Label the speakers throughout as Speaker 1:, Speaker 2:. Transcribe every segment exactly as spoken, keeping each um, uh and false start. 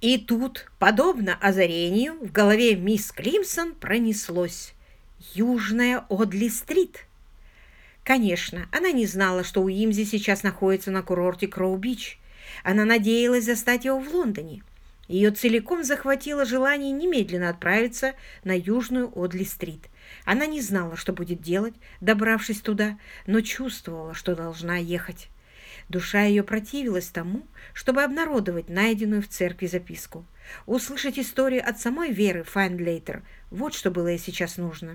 Speaker 1: И тут, подобно озарению, в голове мисс Климсон пронеслось: «Южная Одли-стрит». Конечно, она не знала, что Уимзи сейчас находится на курорте Кроу-Бич. Она надеялась застать его в Лондоне. Ее целиком захватило желание немедленно отправиться на Южную Одли-стрит. Она не знала, что будет делать, добравшись туда, но чувствовала, что должна ехать. Душа ее противилась тому, чтобы обнародовать найденную в церкви записку. Услышать историю от самой Веры Файндлейтер – вот что было ей сейчас нужно.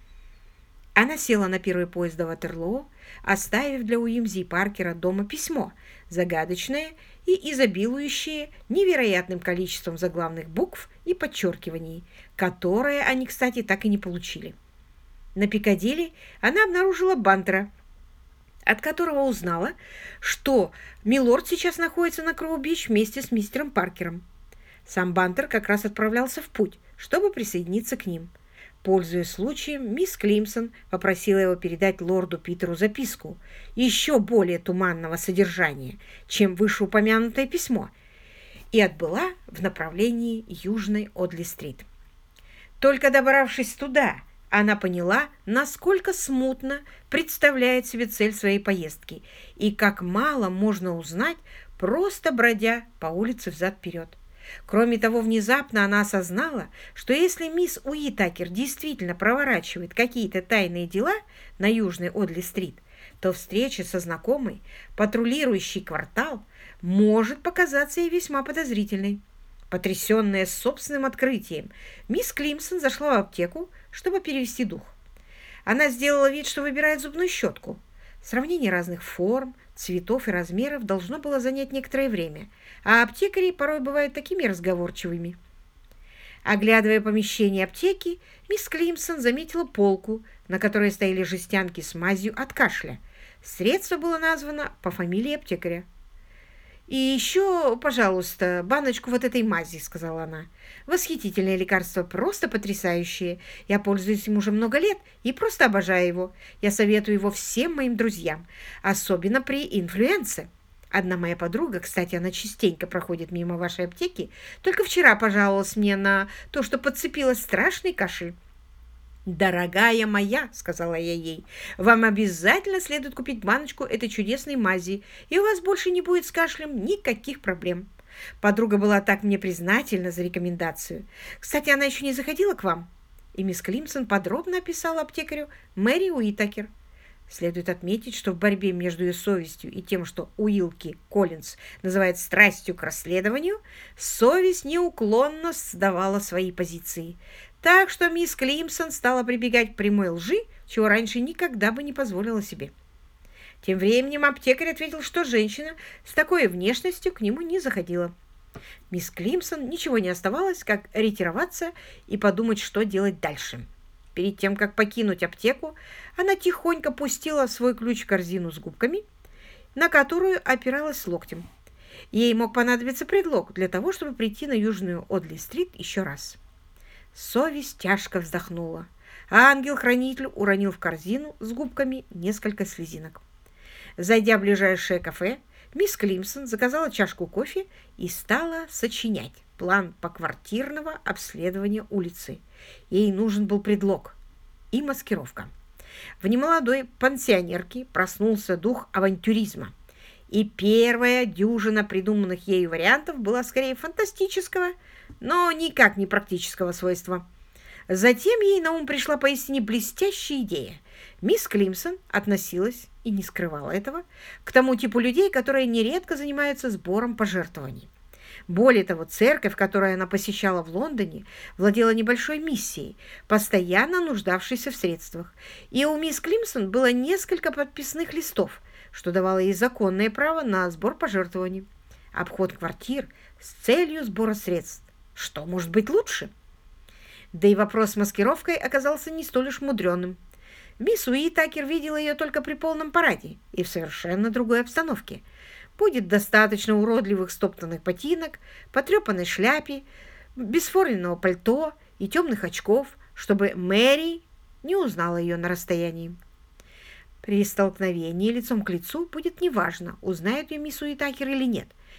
Speaker 1: Она села на первый поезд до Ватерлоо, оставив для Уимзи и Паркера дома письмо, загадочное и изобилующее невероятным количеством заглавных букв и подчеркиваний, которые они, кстати, так и не получили. На Пикадилли она обнаружила Бантера, от которого узнала, что милорд сейчас находится на Кроу-Бич вместе с мистером Паркером. Сам Бантер как раз отправлялся в путь, чтобы присоединиться к ним. Пользуясь случаем, мисс Климсон попросила его передать лорду Питеру записку еще более туманного содержания, чем вышеупомянутое письмо, и отбыла в направлении Южной Одли-стрит. Только добравшись туда, она поняла, насколько смутно представляет себе цель своей поездки и как мало можно узнать, просто бродя по улице взад-вперед. Кроме того, внезапно она осознала, что если мисс Уитакер действительно проворачивает какие-то тайные дела на Южной Одли-стрит, то встреча со знакомой, патрулирующей квартал, может показаться ей весьма подозрительной. Потрясенная собственным открытием, мисс Климсон зашла в аптеку, чтобы перевести дух. Она сделала вид, что выбирает зубную щетку. Сравнение разных форм, цветов и размеров должно было занять некоторое время, а аптекари порой бывают такими разговорчивыми. Оглядывая помещение аптеки, мисс Климсон заметила полку, на которой стояли жестянки с мазью от кашля. Средство было названо по фамилии аптекаря. «И еще, пожалуйста, баночку вот этой мази», — сказала она. «Восхитительное лекарство, просто потрясающее. Я пользуюсь им уже много лет и просто обожаю его. Я советую его всем моим друзьям, особенно при инфлюенции. Одна моя подруга, кстати, она частенько проходит мимо вашей аптеки, только вчера пожаловалась мне на то, что подцепила страшный кашель». «Дорогая моя», — сказала я ей, — «вам обязательно следует купить баночку этой чудесной мази, и у вас больше не будет с кашлем никаких проблем». Подруга была так мне признательна за рекомендацию. Кстати, она еще не заходила к вам?» И мисс Климсон подробно описала аптекарю Мэри Уитакер. Следует отметить, что в борьбе между ее совестью и тем, что Уилки Коллинз называет страстью к расследованию, совесть неуклонно сдавала свои позиции. Так что мисс Климсон стала прибегать к прямой лжи, чего раньше никогда бы не позволила себе. Тем временем аптекарь ответил, что женщина с такой внешностью к нему не заходила. Мисс Климсон ничего не оставалось, как ретироваться и подумать, что делать дальше. Перед тем, как покинуть аптеку, она тихонько пустила свой ключ в корзину с губками, на которую опиралась локтем. Ей мог понадобиться предлог для того, чтобы прийти на Южную Одли-стрит еще раз. Совесть тяжко вздохнула, а ангел-хранитель уронил в корзину с губками несколько слезинок. Зайдя в ближайшее кафе, мисс Климсон заказала чашку кофе и стала сочинять план поквартирного обследования улицы. Ей нужен был предлог и маскировка. В немолодой пансионерке проснулся дух авантюризма, и первая дюжина придуманных ею вариантов была скорее фантастического, но никак не практического свойства. Затем ей на ум пришла поистине блестящая идея. Мисс Климсон относилась, и не скрывала этого, к тому типу людей, которые нередко занимаются сбором пожертвований. Более того, церковь, которую она посещала в Лондоне, владела небольшой миссией, постоянно нуждавшейся в средствах, и у мисс Климсон было несколько подписных листов, что давало ей законное право на сбор пожертвований. Обход квартир с целью сбора средств. Что может быть лучше? Да и вопрос с маскировкой оказался не столь уж мудреным. Мисс Уитакер видела ее только при полном параде и в совершенно другой обстановке. Будет достаточно уродливых стоптанных ботинок, потрепанной шляпе, бесформенного пальто и темных очков, чтобы Мэри не узнала ее на расстоянии. При столкновении лицом к лицу будет неважно, узнает ее мисс Уитакер или нет.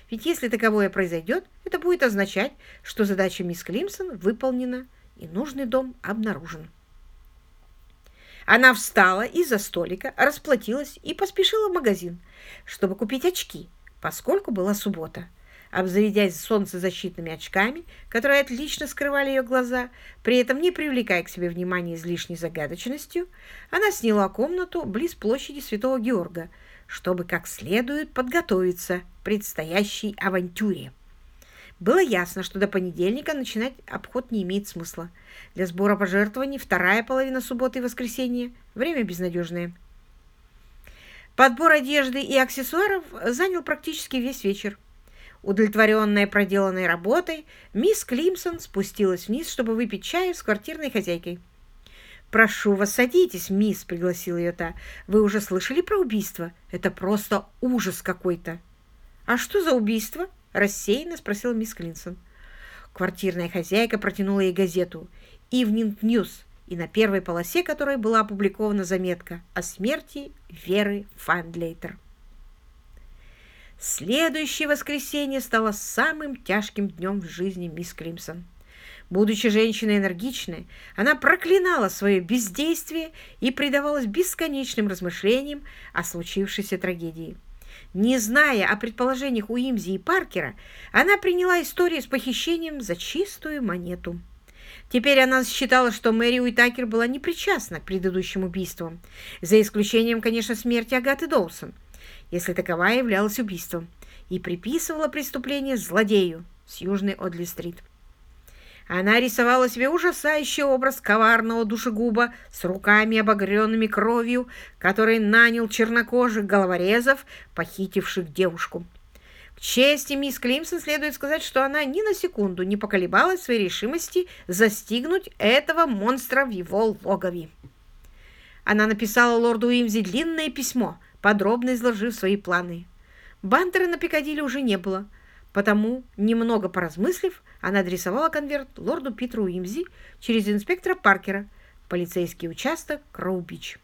Speaker 1: ведь если таковое произойдет, это будет означать, что задача мисс Климсон выполнена и нужный дом обнаружен. Она встала из-за столика, расплатилась и поспешила в магазин, чтобы купить очки, поскольку была суббота. Обзаведясь солнцезащитными очками, которые отлично скрывали ее глаза, при этом не привлекая к себе внимания излишней загадочностью, она сняла комнату близ площади Святого Георга, чтобы как следует подготовиться к предстоящей авантюре. Было ясно, что до понедельника начинать обход не имеет смысла. Для сбора пожертвований вторая половина субботы и воскресенья – время безнадежное. Подбор одежды и аксессуаров занял практически весь вечер. Удовлетворенная проделанной работой, мисс Климсон спустилась вниз, чтобы выпить чаю с квартирной хозяйкой. «Прошу вас, садитесь, мисс», — пригласила ее та. «Вы уже слышали про убийство? Это просто ужас какой-то». «А что за убийство?» — рассеянно спросила мисс Климсон. Квартирная хозяйка протянула ей газету «Ивнинг Ньюс», и на первой полосе которой была опубликована заметка о смерти Веры Фандлейтер. Следующее воскресенье стало самым тяжким днем в жизни мисс Климсон. Будучи женщиной энергичной, она проклинала свое бездействие и предавалась бесконечным размышлениям о случившейся трагедии. Не зная о предположениях Уимзи и Паркера, она приняла историю с похищением за чистую монету. Теперь она считала, что Мэри Уитакер была непричастна к предыдущим убийствам, за исключением, конечно, смерти Агаты Доусон, если таковая являлась убийством, и приписывала преступление злодею с Южной Одли-стрит. Она рисовала себе ужасающий образ коварного душегуба с руками, обогренными кровью, который нанял чернокожих головорезов, похитивших девушку. К чести мисс Климсон следует сказать, что она ни на секунду не поколебалась в своей решимости застигнуть этого монстра в его логове. Она написала лорду Уимзи длинное письмо, подробно изложив свои планы. Бантера на Пикадилли уже не было, потому, немного поразмыслив, она адресовала конверт лорду Питеру Уимзи через инспектора Паркера, полицейский участок Кроу-Бич.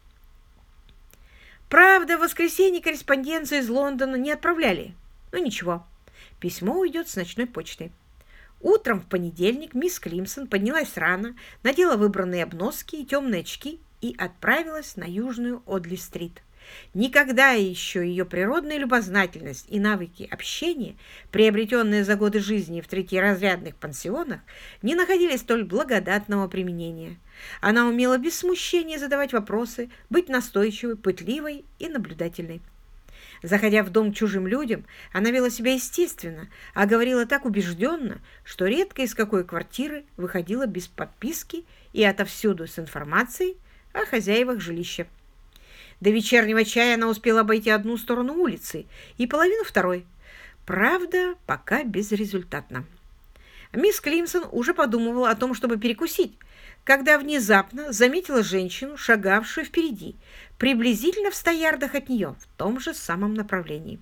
Speaker 1: Правда, в воскресенье корреспонденцию из Лондона не отправляли. Но ничего, письмо уйдет с ночной почты. Утром в понедельник мисс Климсон поднялась рано, надела выбранные обноски и темные очки и отправилась на Южную Одли-стрит. Никогда еще ее природная любознательность и навыки общения, приобретенные за годы жизни в третьеразрядных пансионах, не находили столь благодатного применения. Она умела без смущения задавать вопросы, быть настойчивой, пытливой и наблюдательной. Заходя в дом к чужим людям, она вела себя естественно, а говорила так убежденно, что редко из какой квартиры выходила без подписки и отовсюду с информацией о хозяевах жилища. До вечернего чая она успела обойти одну сторону улицы и половину второй. Правда, пока безрезультатно. Мисс Климсон уже подумывала о том, чтобы перекусить, когда внезапно заметила женщину, шагавшую впереди, приблизительно в ста ярдах от нее, в том же самом направлении.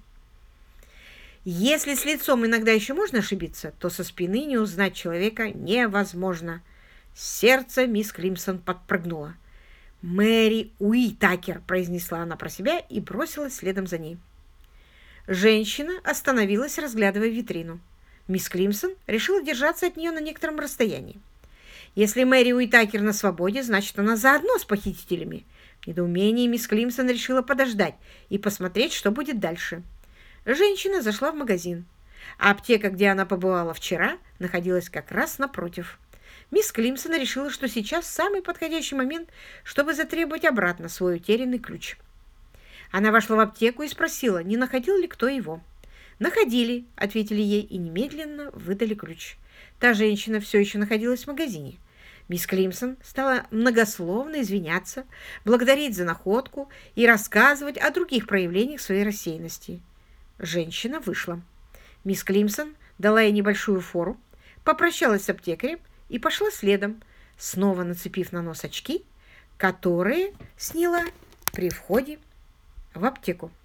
Speaker 1: Если с лицом иногда еще можно ошибиться, то со спины не узнать человека невозможно. Сердце мисс Климсон подпрыгнуло. «Мэри Уитакер», — произнесла она про себя и бросилась следом за ней. Женщина остановилась, разглядывая витрину. Мисс Климсон решила держаться от нее на некотором расстоянии. Если Мэри Уитакер на свободе, значит, она заодно с похитителями. В недоумении мисс Климсон решила подождать и посмотреть, что будет дальше. Женщина зашла в магазин. А аптека, где она побывала вчера, находилась как раз напротив. Мисс Климсон решила, что сейчас самый подходящий момент, чтобы затребовать обратно свой утерянный ключ. Она вошла в аптеку и спросила, не находил ли кто его. «Находили», — ответили ей и немедленно выдали ключ. Та женщина все еще находилась в магазине. Мисс Климсон стала многословно извиняться, благодарить за находку и рассказывать о других проявлениях своей рассеянности. Женщина вышла. Мисс Климсон дала ей небольшую фору, попрощалась с аптекарем и пошла следом, снова нацепив на нос очки, которые сняла при входе в аптеку.